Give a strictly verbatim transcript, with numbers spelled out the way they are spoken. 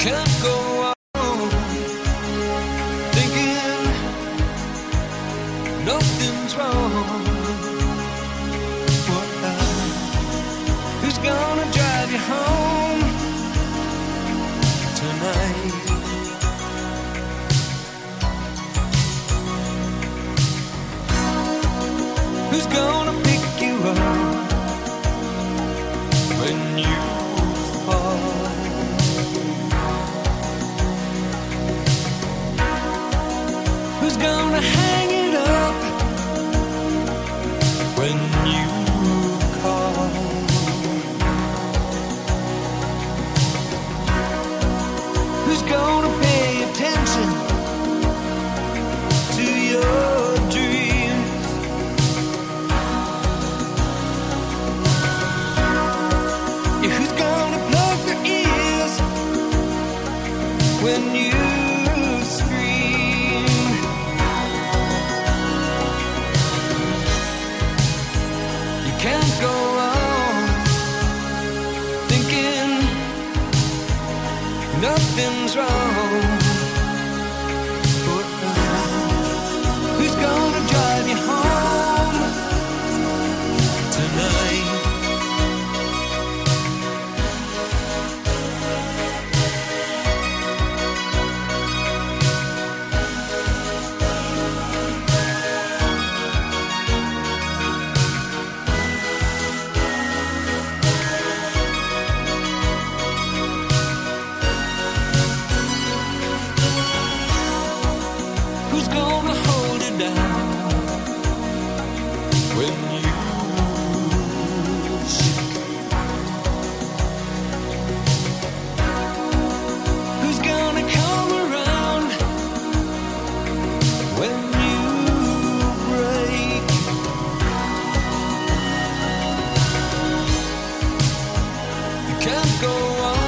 can't go on thinking nothing's wrong. What I, who's gonna drive you home tonight? Who's gonna pick you up when you fall? Who's gonna hang it up when you call? Who's gonna pay attention to your dreams? Yeah, who's gonna plug their ears when you can't go on thinking nothing's wrong. But who's gonna drive you home tonight? Who's gonna hold it down when you shake? Who's gonna come around when you break? You can't go on